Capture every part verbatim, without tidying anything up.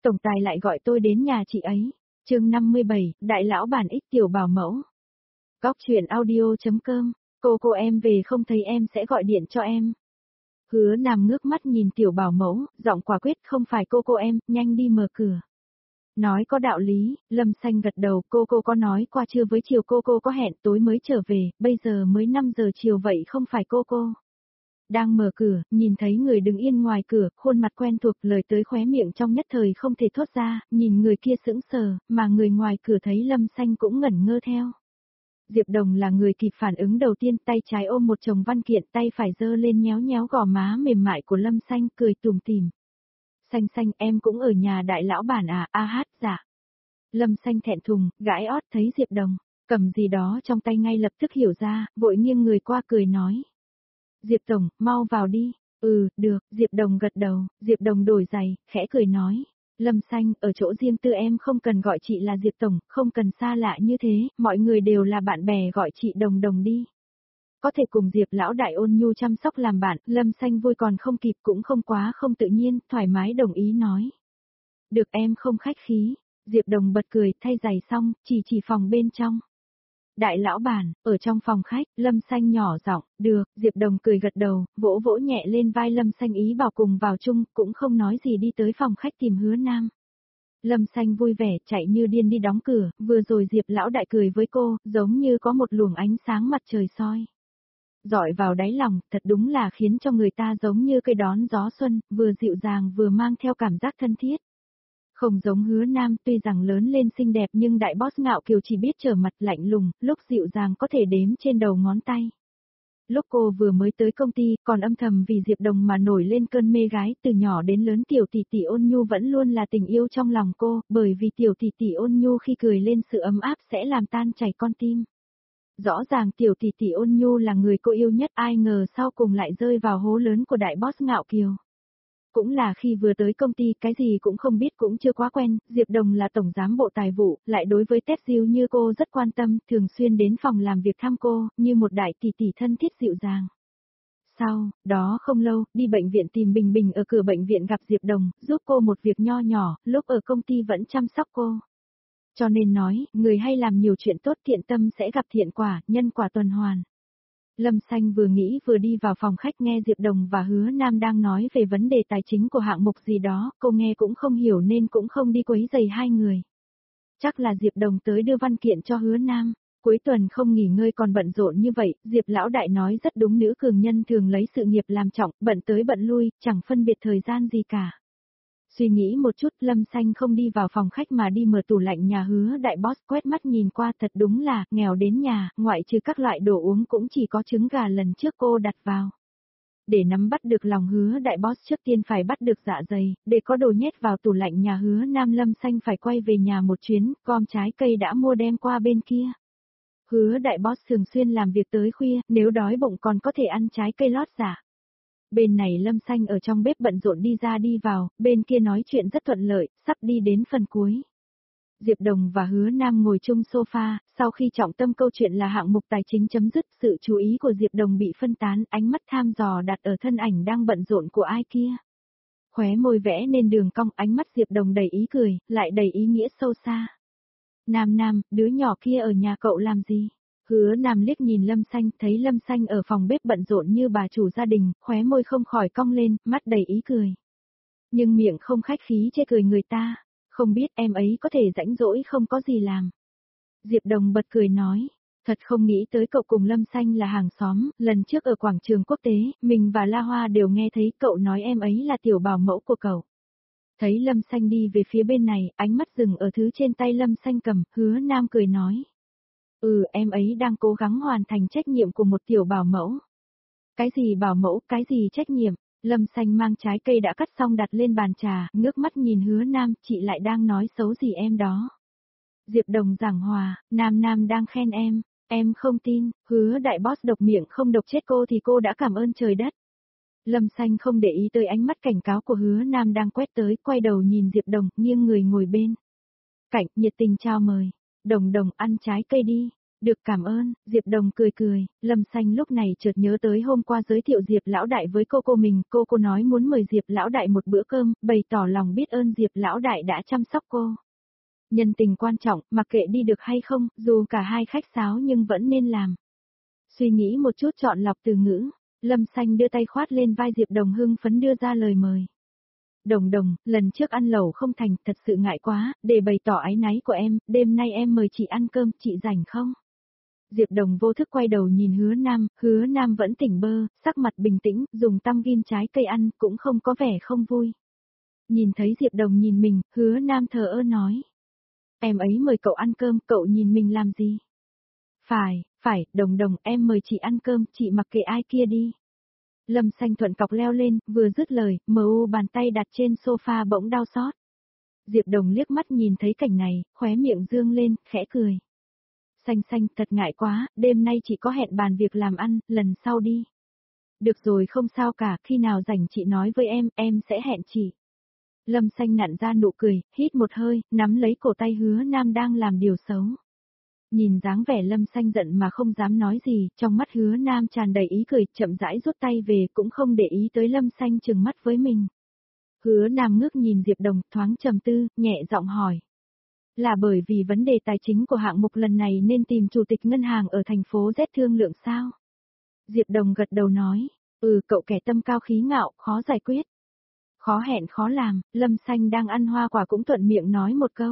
tổng tài lại gọi tôi đến nhà chị ấy. Chương năm mươi bảy, đại lão bản ích tiểu bảo mẫu. Góc truyện audio.com, cô cô em về không thấy em sẽ gọi điện cho em. Hứa Nam ngước mắt nhìn tiểu bảo mẫu, giọng quả quyết, không phải cô cô em, nhanh đi mở cửa. Nói có đạo lý, Lâm Xanh gật đầu, cô cô có nói qua trưa với chiều cô cô có hẹn tối mới trở về, bây giờ mới năm giờ chiều vậy không phải cô cô. Đang mở cửa, nhìn thấy người đứng yên ngoài cửa, khuôn mặt quen thuộc, lời tới khóe miệng trong nhất thời không thể thốt ra, nhìn người kia sững sờ, mà người ngoài cửa thấy Lâm Xanh cũng ngẩn ngơ theo. Diệp Đồng là người kịp phản ứng đầu tiên, tay trái ôm một chồng văn kiện, tay phải giơ lên nhéo nhéo gò má mềm mại của Lâm Xanh, cười tủm tỉm. Xanh Xanh, em cũng ở nhà đại lão bản à, a hát, dạ. Lâm Xanh thẹn thùng, gãi ót thấy Diệp Đồng, cầm gì đó trong tay ngay lập tức hiểu ra, vội nghiêng người qua cười nói. Diệp Tổng, mau vào đi. Ừ, được, Diệp Đồng gật đầu, Diệp Đồng đổi giày, khẽ cười nói. Lâm Xanh, ở chỗ riêng tư em không cần gọi chị là Diệp Tổng, không cần xa lạ như thế, mọi người đều là bạn bè, gọi chị Đồng Đồng đi. Có thể cùng Diệp lão đại ôn nhu chăm sóc làm bạn, Lâm Xanh vui còn không kịp, cũng không quá không tự nhiên, thoải mái đồng ý nói. Được, em không khách khí. Diệp Đồng bật cười, thay giày xong, chỉ chỉ phòng bên trong. Đại lão bản, ở trong phòng khách, Lâm Xanh nhỏ giọng, được, Diệp Đồng cười gật đầu, vỗ vỗ nhẹ lên vai Lâm Xanh ý bảo cùng vào chung, cũng không nói gì đi tới phòng khách tìm Hứa Nam. Lâm Xanh vui vẻ, chạy như điên đi đóng cửa, vừa rồi Diệp lão đại cười với cô, giống như có một luồng ánh sáng mặt trời soi. Dọi vào đáy lòng, thật đúng là khiến cho người ta giống như cây đón gió xuân, vừa dịu dàng vừa mang theo cảm giác thân thiết. Không giống Hứa Nam, tuy rằng lớn lên xinh đẹp nhưng đại boss ngạo kiều chỉ biết trở mặt lạnh lùng, lúc dịu dàng có thể đếm trên đầu ngón tay. Lúc cô vừa mới tới công ty, còn âm thầm vì Diệp Đồng mà nổi lên cơn mê gái, từ nhỏ đến lớn tiểu tỷ tỷ Ôn Nhu vẫn luôn là tình yêu trong lòng cô, bởi vì tiểu tỷ tỷ Ôn Nhu khi cười lên sự ấm áp sẽ làm tan chảy con tim. Rõ ràng tiểu tỷ tỷ Ôn Nhu là người cô yêu nhất, ai ngờ sau cùng lại rơi vào hố lớn của đại boss ngạo kiều. Cũng là khi vừa tới công ty cái gì cũng không biết cũng chưa quá quen, Diệp Đồng là tổng giám bộ tài vụ, lại đối với Tết Diêu như cô rất quan tâm, thường xuyên đến phòng làm việc thăm cô, như một đại tỷ tỷ thân thiết dịu dàng. Sau, đó không lâu, đi bệnh viện tìm Bình Bình ở cửa bệnh viện gặp Diệp Đồng, giúp cô một việc nho nhỏ, lúc ở công ty vẫn chăm sóc cô. Cho nên nói, người hay làm nhiều chuyện tốt thiện tâm sẽ gặp thiện quả, nhân quả tuần hoàn. Lâm Xanh vừa nghĩ vừa đi vào phòng khách nghe Diệp Đồng và Hứa Nam đang nói về vấn đề tài chính của hạng mục gì đó, cô nghe cũng không hiểu nên cũng không đi quấy rầy hai người. Chắc là Diệp Đồng tới đưa văn kiện cho Hứa Nam, cuối tuần không nghỉ ngơi còn bận rộn như vậy, Diệp lão đại nói rất đúng, nữ cường nhân thường lấy sự nghiệp làm trọng, bận tới bận lui, chẳng phân biệt thời gian gì cả. Suy nghĩ một chút, Lâm Xanh không đi vào phòng khách mà đi mở tủ lạnh nhà Hứa đại boss, quét mắt nhìn qua, thật đúng là, nghèo đến nhà, ngoại trừ các loại đồ uống cũng chỉ có trứng gà lần trước cô đặt vào. Để nắm bắt được lòng Hứa đại boss trước tiên phải bắt được dạ dày, để có đồ nhét vào tủ lạnh nhà Hứa Nam, Lâm Xanh phải quay về nhà một chuyến, gom trái cây đã mua đem qua bên kia. Hứa đại boss thường xuyên làm việc tới khuya, nếu đói bụng còn có thể ăn trái cây lót dạ. Bên này Lâm Xanh ở trong bếp bận rộn đi ra đi vào, bên kia nói chuyện rất thuận lợi, sắp đi đến phần cuối. Diệp Đồng và Hứa Nam ngồi chung sofa, sau khi trọng tâm câu chuyện là hạng mục tài chính chấm dứt, sự chú ý của Diệp Đồng bị phân tán, ánh mắt tham dò đặt ở thân ảnh đang bận rộn của ai kia. Khóe môi vẽ nên đường cong, ánh mắt Diệp Đồng đầy ý cười, lại đầy ý nghĩa sâu xa. Nam Nam, đứa nhỏ kia ở nhà cậu làm gì? Hứa Nam liếc nhìn Lâm Xanh, thấy Lâm Xanh ở phòng bếp bận rộn như bà chủ gia đình, khóe môi không khỏi cong lên, mắt đầy ý cười. Nhưng miệng không khách khí chê cười người ta, không biết em ấy có thể rãnh rỗi không có gì làm. Diệp Đồng bật cười nói, thật không nghĩ tới cậu cùng Lâm Xanh là hàng xóm, lần trước ở quảng trường quốc tế, mình và La Hoa đều nghe thấy cậu nói em ấy là tiểu bảo mẫu của cậu. Thấy Lâm Xanh đi về phía bên này, ánh mắt dừng ở thứ trên tay Lâm Xanh cầm, Hứa Nam cười nói. Ừ, em ấy đang cố gắng hoàn thành trách nhiệm của một tiểu bảo mẫu. Cái gì bảo mẫu, cái gì trách nhiệm? Lâm Xanh mang trái cây đã cắt xong đặt lên bàn trà, ngước mắt nhìn Hứa Nam, chị lại đang nói xấu gì em đó. Diệp Đồng giảng hòa, Nam Nam đang khen em, em không tin, Hứa đại boss độc miệng không độc chết cô thì cô đã cảm ơn trời đất. Lâm Xanh không để ý tới ánh mắt cảnh cáo của Hứa Nam đang quét tới, quay đầu nhìn Diệp Đồng, nghiêng người ngồi bên cạnh, nhiệt tình chào mời. Đồng Đồng ăn trái cây đi. Được cảm ơn, Diệp Đồng cười cười, Lâm Xanh lúc này chợt nhớ tới hôm qua giới thiệu Diệp Lão Đại với cô cô mình, cô cô nói muốn mời Diệp Lão Đại một bữa cơm, bày tỏ lòng biết ơn Diệp Lão Đại đã chăm sóc cô. Nhân tình quan trọng, mặc kệ đi được hay không, dù cả hai khách sáo nhưng vẫn nên làm. Suy nghĩ một chút chọn lọc từ ngữ, Lâm Xanh đưa tay khoát lên vai Diệp Đồng hưng phấn đưa ra lời mời. Đồng Đồng, lần trước ăn lẩu không thành, thật sự ngại quá, để bày tỏ áy náy của em, đêm nay em mời chị ăn cơm, chị rảnh không? Diệp Đồng vô thức quay đầu nhìn Hứa Nam, Hứa Nam vẫn tỉnh bơ, sắc mặt bình tĩnh, dùng tăm ghim trái cây ăn, cũng không có vẻ không vui. Nhìn thấy Diệp Đồng nhìn mình, Hứa Nam thờ ơ nói. Em ấy mời cậu ăn cơm, cậu nhìn mình làm gì? Phải, phải, Đồng Đồng, em mời chị ăn cơm, chị mặc kệ ai kia đi. Lâm Xanh thuận cọc leo lên, vừa dứt lời, mờ u bàn tay đặt trên sofa bỗng đau xót. Diệp Đồng liếc mắt nhìn thấy cảnh này, khóe miệng dương lên, khẽ cười. Xanh xanh, thật ngại quá, đêm nay chị có hẹn bàn việc làm ăn, lần sau đi. Được rồi không sao cả, khi nào rảnh chị nói với em, em sẽ hẹn chị. Lâm Xanh nặn ra nụ cười, hít một hơi, nắm lấy cổ tay Hứa Nam đang làm điều xấu. Nhìn dáng vẻ Lâm Xanh giận mà không dám nói gì, trong mắt Hứa Nam tràn đầy ý cười, chậm rãi rút tay về cũng không để ý tới Lâm Xanh trừng mắt với mình. Hứa Nam ngước nhìn Diệp Đồng, thoáng trầm tư, nhẹ giọng hỏi. Là bởi vì vấn đề tài chính của hạng mục lần này nên tìm chủ tịch ngân hàng ở thành phố Z thương lượng sao? Diệp Đồng gật đầu nói, ừ cậu kẻ tâm cao khí ngạo, khó giải quyết. Khó hẹn khó làm, Lâm Xanh đang ăn hoa quả cũng thuận miệng nói một câu.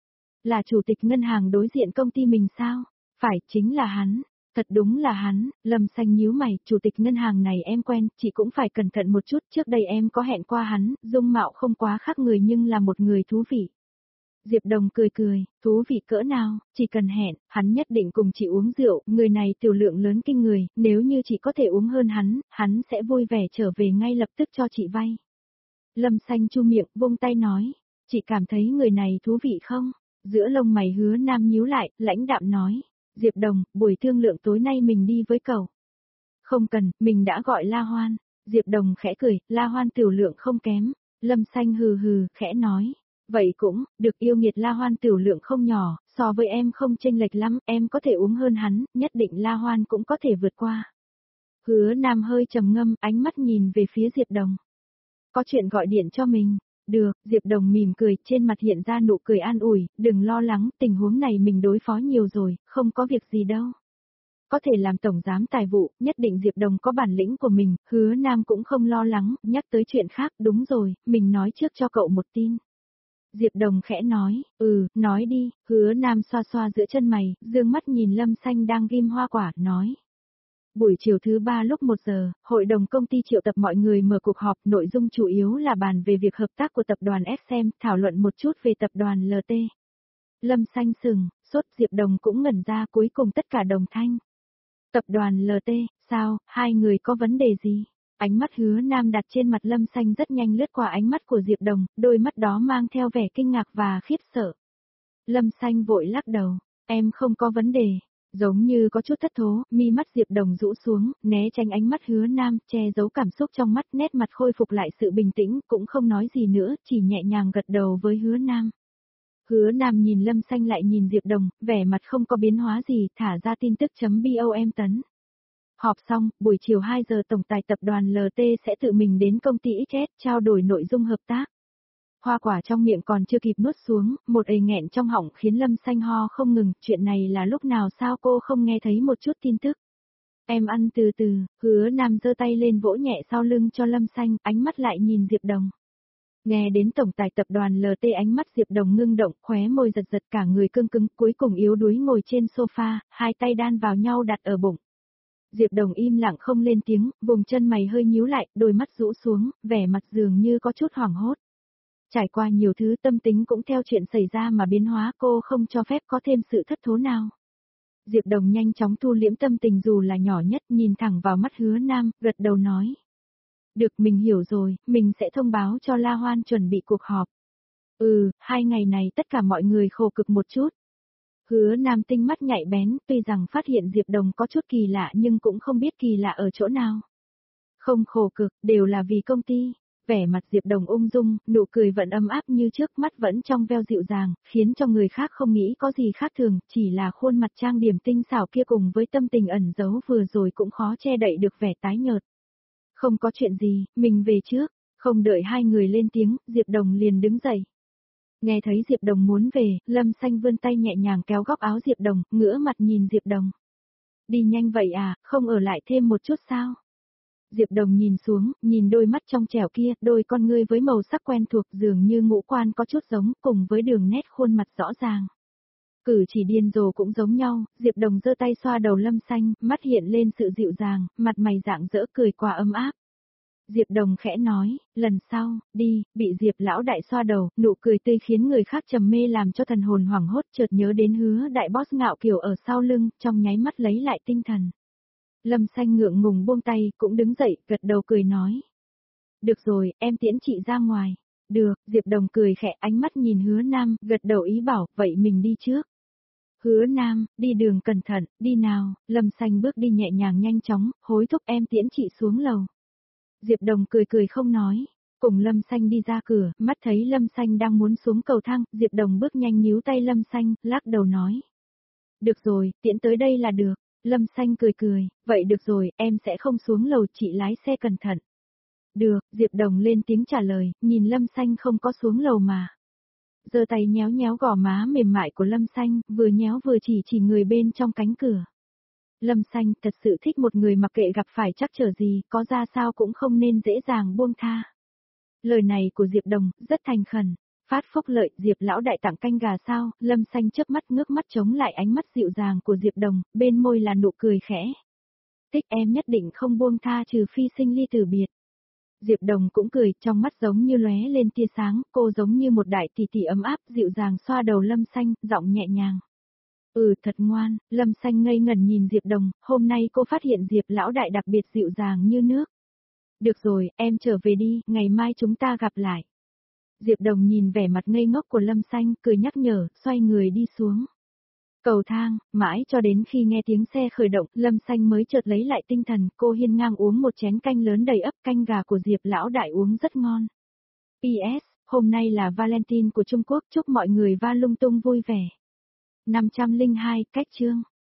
Là chủ tịch ngân hàng đối diện công ty mình sao? Phải, chính là hắn. Thật đúng là hắn, Lâm Xanh nhíu mày, chủ tịch ngân hàng này em quen, chị cũng phải cẩn thận một chút, trước đây em có hẹn qua hắn, dung mạo không quá khác người nhưng là một người thú vị. Diệp Đồng cười cười, thú vị cỡ nào, chỉ cần hẹn, hắn nhất định cùng chị uống rượu, người này tiểu lượng lớn kinh người, nếu như chị có thể uống hơn hắn, hắn sẽ vui vẻ trở về ngay lập tức cho chị vay. Lâm Xanh chu miệng, vung tay nói, chị cảm thấy người này thú vị không? Giữa lông mày Hứa Nam nhíu lại, lãnh đạm nói, Diệp Đồng, buổi thương lượng tối nay mình đi với cậu. Không cần, mình đã gọi La Hoan. Diệp Đồng khẽ cười, La Hoan tiểu lượng không kém. Lâm Xanh hừ hừ, khẽ nói. Vậy cũng, được yêu nghiệt La Hoan tiểu lượng không nhỏ, so với em không chênh lệch lắm, em có thể uống hơn hắn, nhất định La Hoan cũng có thể vượt qua. Hứa Nam hơi trầm ngâm, ánh mắt nhìn về phía Diệp Đồng. Có chuyện gọi điện cho mình. Được, Diệp Đồng mỉm cười, trên mặt hiện ra nụ cười an ủi, đừng lo lắng, tình huống này mình đối phó nhiều rồi, không có việc gì đâu. Có thể làm tổng giám tài vụ, nhất định Diệp Đồng có bản lĩnh của mình, Hứa Nam cũng không lo lắng, nhắc tới chuyện khác, đúng rồi, mình nói trước cho cậu một tin. Diệp Đồng khẽ nói, ừ, nói đi, Hứa Nam xoa xoa giữa chân mày, dương mắt nhìn Lâm Xanh đang ghim hoa quả, nói. Buổi chiều thứ ba lúc một giờ, hội đồng công ty triệu tập mọi người mở cuộc họp, nội dung chủ yếu là bàn về việc hợp tác của tập đoàn ét em, thảo luận một chút về tập đoàn lờ tê. Lâm Xanh sừng, sốt Diệp Đồng cũng ngẩn ra, cuối cùng tất cả đồng thanh. Tập đoàn lờ tê, sao, hai người có vấn đề gì? Ánh mắt Hứa Nam đặt trên mặt Lâm Xanh rất nhanh lướt qua ánh mắt của Diệp Đồng, đôi mắt đó mang theo vẻ kinh ngạc và khiếp sợ. Lâm Xanh vội lắc đầu, em không có vấn đề. Giống như có chút thất thố, mi mắt Diệp Đồng rũ xuống, né tránh ánh mắt Hứa Nam, che giấu cảm xúc trong mắt, nét mặt khôi phục lại sự bình tĩnh, cũng không nói gì nữa, chỉ nhẹ nhàng gật đầu với Hứa Nam. Hứa Nam nhìn Lâm Xanh lại nhìn Diệp Đồng, vẻ mặt không có biến hóa gì, thả ra tin tức chấm bom tấn. Họp xong, buổi chiều hai giờ tổng tài tập đoàn lờ tê sẽ tự mình đến công ty ích ét trao đổi nội dung hợp tác. Hoa quả trong miệng còn chưa kịp nuốt xuống, một ề nghẹn trong họng khiến Lâm Xanh ho không ngừng, chuyện này là lúc nào sao cô không nghe thấy một chút tin tức. Em ăn từ từ, Hứa Nam giơ tay lên vỗ nhẹ sau lưng cho Lâm Xanh, ánh mắt lại nhìn Diệp Đồng. Nghe đến tổng tài tập đoàn lờ tê ánh mắt Diệp Đồng ngưng động, khóe môi giật giật cả người cưng cứng, cuối cùng yếu đuối ngồi trên sofa, hai tay đan vào nhau đặt ở bụng. Diệp Đồng im lặng không lên tiếng, vùng chân mày hơi nhíu lại, đôi mắt rũ xuống, vẻ mặt dường như có chút hoảng hốt. Trải qua nhiều thứ tâm tính cũng theo chuyện xảy ra mà biến hóa, cô không cho phép có thêm sự thất thố nào. Diệp Đồng nhanh chóng thu liễm tâm tình dù là nhỏ nhất, nhìn thẳng vào mắt Hứa Nam, gật đầu nói. Được, mình hiểu rồi, mình sẽ thông báo cho La Hoan chuẩn bị cuộc họp. Ừ, hai ngày này tất cả mọi người khổ cực một chút. Hứa Nam tinh mắt nhạy bén, tuy rằng phát hiện Diệp Đồng có chút kỳ lạ nhưng cũng không biết kỳ lạ ở chỗ nào. Không khổ cực, đều là vì công ty. Vẻ mặt Diệp Đồng ung dung, nụ cười vẫn ấm áp như trước, mắt vẫn trong veo dịu dàng, khiến cho người khác không nghĩ có gì khác thường, chỉ là khuôn mặt trang điểm tinh xảo kia cùng với tâm tình ẩn giấu vừa rồi cũng khó che đậy được vẻ tái nhợt. Không có chuyện gì, mình về trước, không đợi hai người lên tiếng, Diệp Đồng liền đứng dậy. Nghe thấy Diệp Đồng muốn về, Lâm Xanh vươn tay nhẹ nhàng kéo góc áo Diệp Đồng, ngửa mặt nhìn Diệp Đồng. Đi nhanh vậy à, không ở lại thêm một chút sao? Diệp Đồng nhìn xuống, nhìn đôi mắt trong trẻo kia, đôi con ngươi với màu sắc quen thuộc dường như ngũ quan có chút giống, cùng với đường nét khuôn mặt rõ ràng. Cử chỉ điên rồ cũng giống nhau, Diệp Đồng giơ tay xoa đầu Lâm Xanh, mắt hiện lên sự dịu dàng, mặt mày rạng rỡ cười qua ấm áp. Diệp Đồng khẽ nói, lần sau, đi, bị Diệp lão đại xoa đầu, nụ cười tươi khiến người khác trầm mê làm cho thần hồn hoảng hốt, chợt nhớ đến Hứa đại boss ngạo kiều ở sau lưng, trong nháy mắt lấy lại tinh thần. Lâm Xanh ngượng ngùng buông tay, cũng đứng dậy, gật đầu cười nói. Được rồi, em tiễn chị ra ngoài. Được, Diệp Đồng cười khẽ, ánh mắt nhìn Hứa Nam, gật đầu ý bảo, vậy mình đi trước. Hứa Nam, đi đường cẩn thận, đi nào, Lâm Xanh bước đi nhẹ nhàng nhanh chóng, hối thúc em tiễn chị xuống lầu. Diệp Đồng cười cười không nói, cùng Lâm Xanh đi ra cửa, mắt thấy Lâm Xanh đang muốn xuống cầu thang, Diệp Đồng bước nhanh níu tay Lâm Xanh, lắc đầu nói. Được rồi, tiễn tới đây là được. Lâm Xanh cười cười, vậy được rồi, em sẽ không xuống lầu, chị lái xe cẩn thận. Được, Diệp Đồng lên tiếng trả lời, nhìn Lâm Xanh không có xuống lầu mà. Giơ tay nhéo nhéo gò má mềm mại của Lâm Xanh, vừa nhéo vừa chỉ chỉ người bên trong cánh cửa. Lâm Xanh thật sự thích một người mặc kệ gặp phải trắc trở gì, có ra sao cũng không nên dễ dàng buông tha. Lời này của Diệp Đồng, rất thành khẩn. Phát phúc lợi, Diệp lão đại tặng canh gà sao, Lâm Xanh chớp mắt ngước mắt chống lại ánh mắt dịu dàng của Diệp Đồng, bên môi là nụ cười khẽ. Thích em nhất định không buông tha trừ phi sinh ly tử biệt. Diệp Đồng cũng cười, trong mắt giống như lóe lên tia sáng, cô giống như một đại tỷ tỷ ấm áp, dịu dàng xoa đầu Lâm Xanh, giọng nhẹ nhàng. Ừ, thật ngoan, Lâm Xanh ngây ngẩn nhìn Diệp Đồng, hôm nay cô phát hiện Diệp lão đại đặc biệt dịu dàng như nước. Được rồi, em trở về đi, ngày mai chúng ta gặp lại. Diệp Đồng nhìn vẻ mặt ngây ngốc của Lâm Xanh, cười nhắc nhở, xoay người đi xuống. Cầu thang, mãi cho đến khi nghe tiếng xe khởi động, Lâm Xanh mới chợt lấy lại tinh thần, cô hiên ngang uống một chén canh lớn đầy ắp, canh gà của Diệp lão đại uống rất ngon. pê ét, hôm nay là Valentine của Trung Quốc, chúc mọi người va lung tung vui vẻ. năm trăm lẻ hai, cách chương.